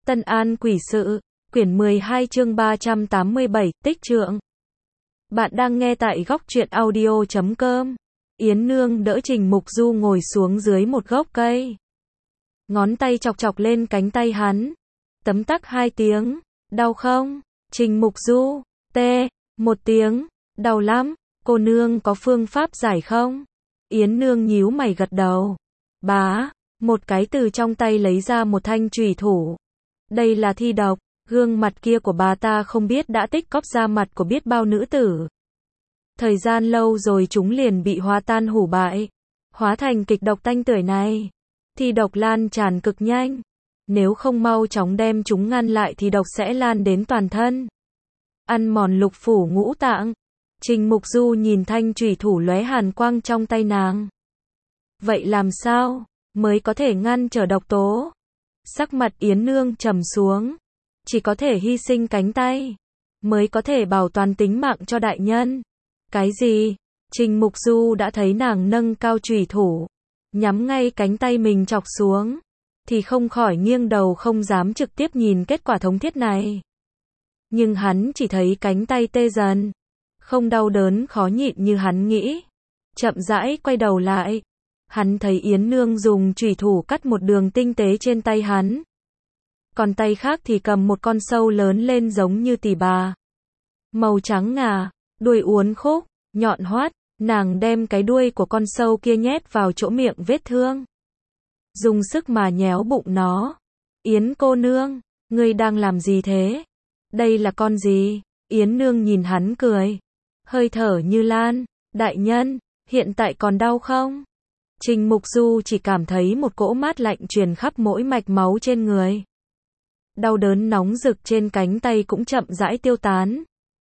Tân An Quỷ Sự, quyển 12 chương 387, Tích Trượng. Bạn đang nghe tại góc truyện audio.com. Yến Nương đỡ Trình Mục Du ngồi xuống dưới một gốc cây. Ngón tay chọc chọc lên cánh tay hắn. Tấm tắc 2 tiếng. Đau không? Trình Mục Du. Tê. 1 tiếng. Đau lắm. Cô nương có phương pháp giải không? Yến Nương nhíu mày gật đầu. Bá. Một cái từ trong tay lấy ra một thanh chùy thủ. Đây là thi độc. Gương mặt kia của bà ta không biết đã tích cóp ra mặt của biết bao nữ tử. Thời gian lâu rồi chúng liền bị hóa tan hủ bại, hóa thành kịch độc tanh tưởi này. Thi độc lan tràn cực nhanh. Nếu không mau chóng đem chúng ngăn lại thì độc sẽ lan đến toàn thân, ăn mòn lục phủ ngũ tạng. Trình Mục Du nhìn thanh chùy thủ lóe hàn quang trong tay nàng. Vậy làm sao mới có thể ngăn trở độc tố? Sắc mặt Yến Nương trầm xuống. Chỉ có thể hy sinh cánh tay mới có thể bảo toàn tính mạng cho đại nhân. Cái gì? Trình Mục Du đã thấy nàng nâng cao chùy thủ, nhắm ngay cánh tay mình chọc xuống, thì không khỏi nghiêng đầu không dám trực tiếp nhìn kết quả thống thiết này. Nhưng hắn chỉ thấy cánh tay tê dần, không đau đớn khó nhịn như hắn nghĩ. Chậm rãi quay đầu lại, hắn thấy Yến Nương dùng chùy thủ cắt một đường tinh tế trên tay hắn. Còn tay khác thì cầm một con sâu lớn lên giống như tỉ bà. Màu trắng ngà, đuôi uốn khúc, nhọn hoắt, nàng đem cái đuôi của con sâu kia nhét vào chỗ miệng vết thương. Dùng sức mà nhéo bụng nó. Yến cô nương, ngươi đang làm gì thế? Đây là con gì? Yến Nương nhìn hắn cười. Hơi thở như lan. Đại nhân, hiện tại còn đau không? Trình Mục Du chỉ cảm thấy một cỗ mát lạnh truyền khắp mỗi mạch máu trên người. Đau đớn nóng rực trên cánh tay cũng chậm rãi tiêu tán.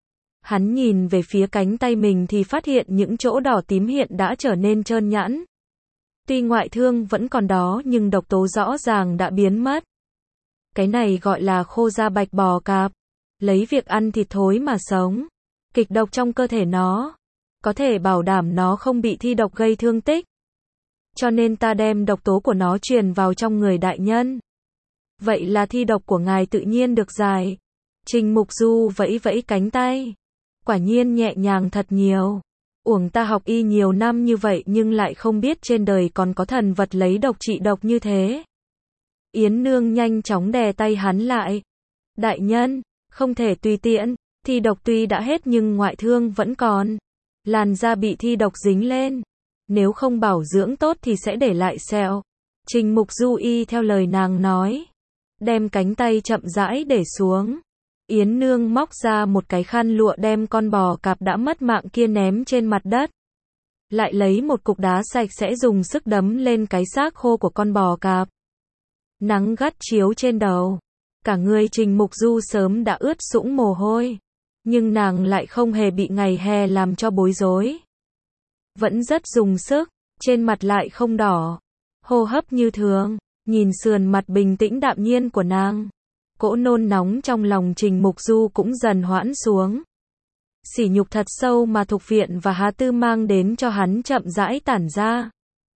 Hắn nhìn về phía cánh tay mình thì phát hiện những chỗ đỏ tím hiện đã trở nên trơn nhẵn. Tuy ngoại thương vẫn còn đó nhưng độc tố rõ ràng đã biến mất. Cái này gọi là khô da bạch bò cạp. Lấy việc ăn thịt thối mà sống. Kịch độc trong cơ thể nó có thể bảo đảm nó không bị thi độc gây thương tích. Cho nên ta đem độc tố của nó truyền vào trong người đại nhân. Vậy là thi độc của ngài tự nhiên được giải. Trình Mục Du vẫy vẫy cánh tay. Quả nhiên nhẹ nhàng thật nhiều. Uổng ta học y nhiều năm như vậy nhưng lại không biết trên đời còn có thần vật lấy độc trị độc như thế. Yến Nương nhanh chóng đè tay hắn lại. Đại nhân, không thể tùy tiện. Thi độc tuy đã hết nhưng ngoại thương vẫn còn. Làn da bị thi độc dính lên. Nếu không bảo dưỡng tốt thì sẽ để lại sẹo. Trình Mục Du y theo lời nàng nói. Đem cánh tay chậm rãi để xuống. Yến Nương móc ra một cái khăn lụa đem con bò cạp đã mất mạng kia ném trên mặt đất. Lại lấy một cục đá sạch sẽ dùng sức đấm lên cái xác khô của con bò cạp. Nắng gắt chiếu trên đầu. Cả người Trình Mục Du sớm đã ướt sũng mồ hôi. Nhưng nàng lại không hề bị ngày hè làm cho bối rối. Vẫn rất dùng sức, trên mặt lại không đỏ. Hô hấp như thường. Nhìn sườn mặt bình tĩnh đạm nhiên của nàng, cỗ nôn nóng trong lòng Trình Mục Du cũng dần hoãn xuống. Sỉ nhục thật sâu mà Thục Viện và Hà Tư mang đến cho hắn chậm rãi tản ra.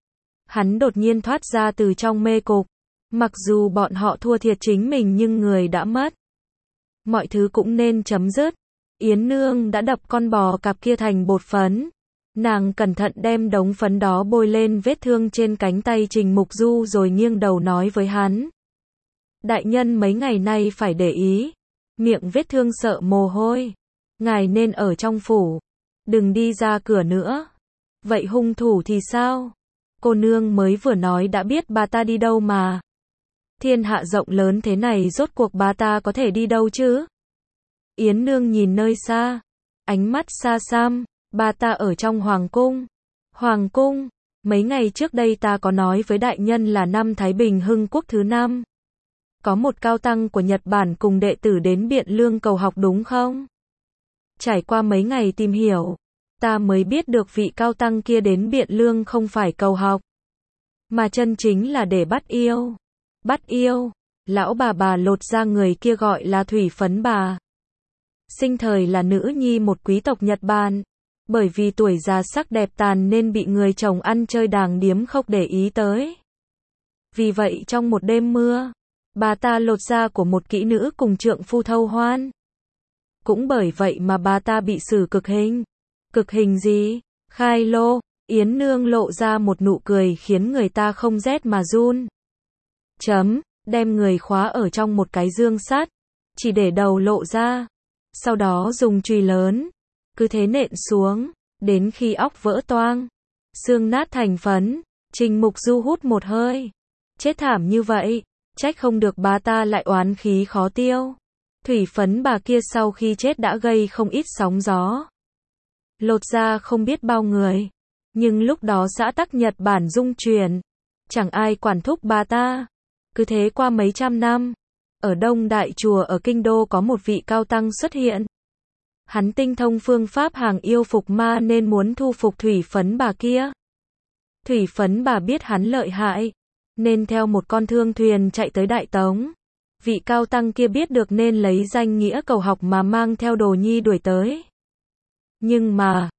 Hắn đột nhiên thoát ra từ trong mê cục. Mặc dù bọn họ thua thiệt chính mình nhưng người đã mất. Mọi thứ cũng nên chấm dứt. Yến Nương đã đập con bò cạp kia thành bột phấn. Nàng cẩn thận đem đống phấn đó bôi lên vết thương trên cánh tay Trình Mục Du rồi nghiêng đầu nói với hắn. Đại nhân mấy ngày nay phải để ý. Miệng vết thương sợ mồ hôi. Ngài nên ở trong phủ. Đừng đi ra cửa nữa. Vậy hung thủ thì sao? Cô nương mới vừa nói đã biết bà ta đi đâu mà. Thiên hạ rộng lớn thế này rốt cuộc bà ta có thể đi đâu chứ? Yến Nương nhìn nơi xa. Ánh mắt xa xăm. Bà ta ở trong hoàng cung. Hoàng cung, mấy ngày trước đây ta có nói với đại nhân là năm Thái Bình Hưng Quốc thứ 5. Có một cao tăng của Nhật Bản cùng đệ tử đến Biện Lương cầu học đúng không? Trải qua mấy ngày tìm hiểu, ta mới biết được vị cao tăng kia đến Biện Lương không phải cầu học, mà chân chính là để bắt yêu. Bắt yêu, lão bà lột ra người kia gọi là Thủy Phấn bà. Sinh thời là nữ nhi một quý tộc Nhật Bản. Bởi vì tuổi già sắc đẹp tàn nên bị người chồng ăn chơi đàng điếm không để ý tới. Vì vậy trong một đêm mưa, bà ta lột da của một kỹ nữ cùng trượng phu thâu hoan. Cũng bởi vậy mà bà ta bị xử cực hình. Cực hình gì? Khai lô. Yến Nương lộ ra một nụ cười khiến người ta không rét mà run. Đem người khóa ở trong một cái dương sắt, chỉ để đầu lộ ra. Sau đó dùng chùy lớn, cứ thế nện xuống, đến khi óc vỡ toang, xương nát thành phấn. Trình Mục Du hút một hơi. Chết thảm như vậy, trách không được bà ta lại oán khí khó tiêu. Thủy phấn bà kia sau khi chết đã gây không ít sóng gió. Lột ra không biết bao người. Nhưng lúc đó xã tắc Nhật Bản dung chuyển. Chẳng ai quản thúc bà ta. Cứ thế qua mấy trăm năm. Ở Đông Đại Chùa ở Kinh Đô có một vị cao tăng xuất hiện. Hắn tinh thông phương pháp hàng yêu phục ma nên muốn thu phục thủy phấn bà kia. Thủy phấn bà biết hắn lợi hại, nên theo một con thương thuyền chạy tới Đại Tống. Vị cao tăng kia biết được nên lấy danh nghĩa cầu học mà mang theo đồ nhi đuổi tới. Nhưng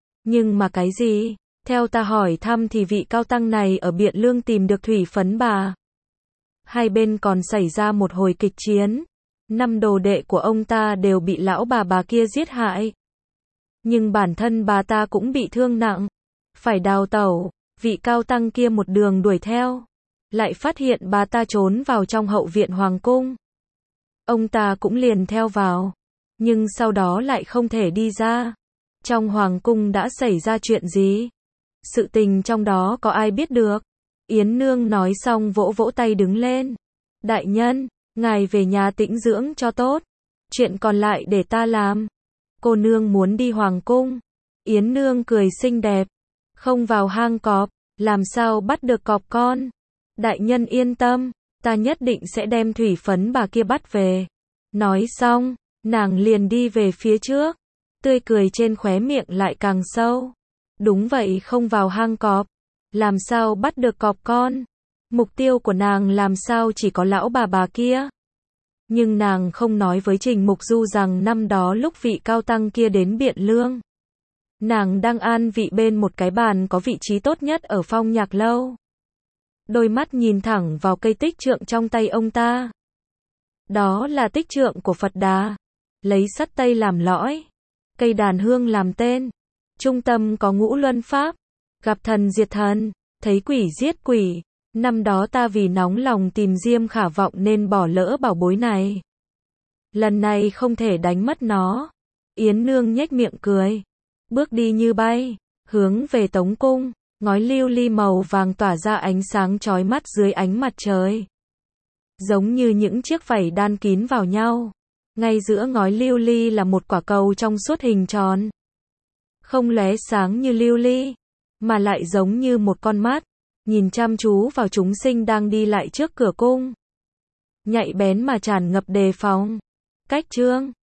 mà cái gì? Theo ta hỏi thăm thì vị cao tăng này ở Biện Lương tìm được thủy phấn bà. Hai bên còn xảy ra một hồi kịch chiến. 5 đồ đệ của ông ta đều bị lão bà kia giết hại. Nhưng bản thân bà ta cũng bị thương nặng. Phải đào tẩu. Vị cao tăng kia một đường đuổi theo. Lại phát hiện bà ta trốn vào trong hậu viện hoàng cung. Ông ta cũng liền theo vào. Nhưng sau đó lại không thể đi ra. Trong hoàng cung đã xảy ra chuyện gì? Sự tình trong đó có ai biết được? Yến Nương nói xong vỗ vỗ tay đứng lên. Đại nhân, ngài về nhà tĩnh dưỡng cho tốt. Chuyện còn lại để ta làm. Cô nương muốn đi hoàng cung. Yến Nương cười xinh đẹp. Không vào hang cọp, làm sao bắt được cọp con? Đại nhân yên tâm, ta nhất định sẽ đem thủy phấn bà kia bắt về. Nói xong, nàng liền đi về phía trước. Tươi cười trên khóe miệng lại càng sâu. Đúng vậy, không vào hang cọp, làm sao bắt được cọp con? Mục tiêu của nàng làm sao chỉ có lão bà kia? Nhưng nàng không nói với Trình Mục Du rằng năm đó lúc vị cao tăng kia đến Biện Lương, nàng đang an vị bên một cái bàn có vị trí tốt nhất ở Phong Nhạc Lâu. Đôi mắt nhìn thẳng vào cây tích trượng trong tay ông ta. Đó là tích trượng của Phật Đà, lấy sắt tây làm lõi, cây đàn hương làm tên. Trung tâm có ngũ luân pháp, gặp thần diệt thần, thấy quỷ giết quỷ. Năm đó ta vì nóng lòng tìm Diêm Khả Vọng nên bỏ lỡ bảo bối này. Lần này không thể đánh mất nó. Yến Nương nhếch miệng cười, bước đi như bay, hướng về Tống Cung. Ngói lưu ly màu vàng tỏa ra ánh sáng chói mắt dưới ánh mặt trời. Giống như những chiếc vảy đan kín vào nhau. Ngay giữa ngói lưu ly là một quả cầu trong suốt hình tròn. Không lóe sáng như lưu ly, mà lại giống như một con mắt, nhìn chăm chú vào chúng sinh đang đi lại trước cửa cung. Nhạy bén mà tràn ngập đề phòng. Cách chương